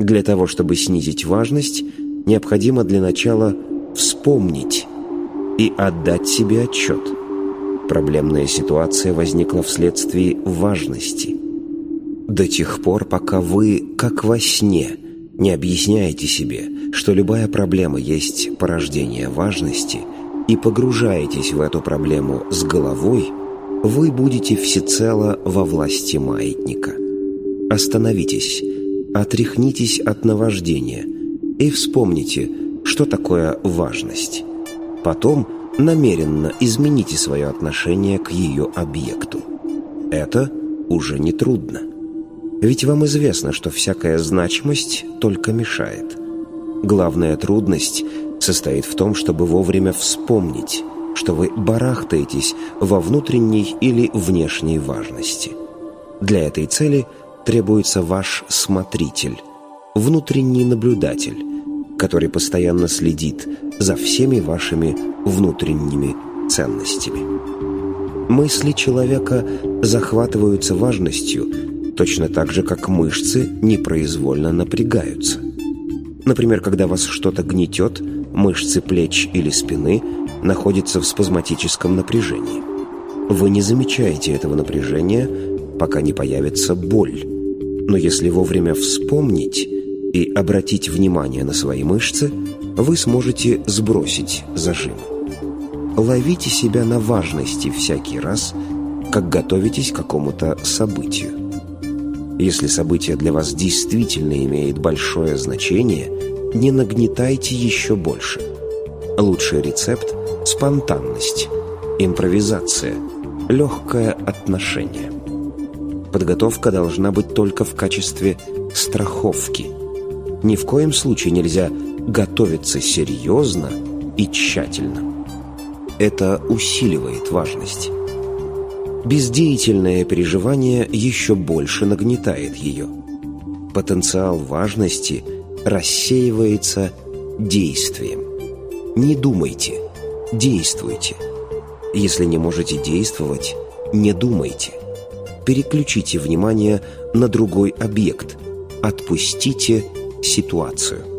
Для того, чтобы снизить важность, необходимо для начала вспомнить и отдать себе отчет. Проблемная ситуация возникла вследствие важности. До тех пор, пока вы, как во сне, не объясняете себе, что любая проблема есть порождение важности, и погружаетесь в эту проблему с головой, вы будете всецело во власти маятника. Остановитесь, отряхнитесь от наваждения и вспомните, что такое важность. Потом намеренно измените свое отношение к ее объекту. Это уже не трудно. Ведь вам известно, что всякая значимость только мешает. Главная трудность состоит в том, чтобы вовремя вспомнить, что вы барахтаетесь во внутренней или внешней важности. Для этой цели требуется ваш смотритель, внутренний наблюдатель, который постоянно следит за всеми вашими внутренними ценностями. Мысли человека захватываются важностью точно так же, как мышцы непроизвольно напрягаются. Например, когда вас что-то гнетет, мышцы плеч или спины находятся в спазматическом напряжении. Вы не замечаете этого напряжения, пока не появится боль. Но если вовремя вспомнить и обратить внимание на свои мышцы, вы сможете сбросить зажим. Ловите себя на важности всякий раз, как готовитесь к какому-то событию. Если событие для вас действительно имеет большое значение, не нагнетайте еще больше. Лучший рецепт – спонтанность, импровизация, легкое отношение. Подготовка должна быть только в качестве страховки. Ни в коем случае нельзя готовиться серьезно и тщательно. Это усиливает важность. Бездеятельное переживание еще больше нагнетает ее. Потенциал важности рассеивается действием. Не думайте, действуйте. Если не можете действовать, не думайте. Переключите внимание на другой объект. Отпустите ситуацию.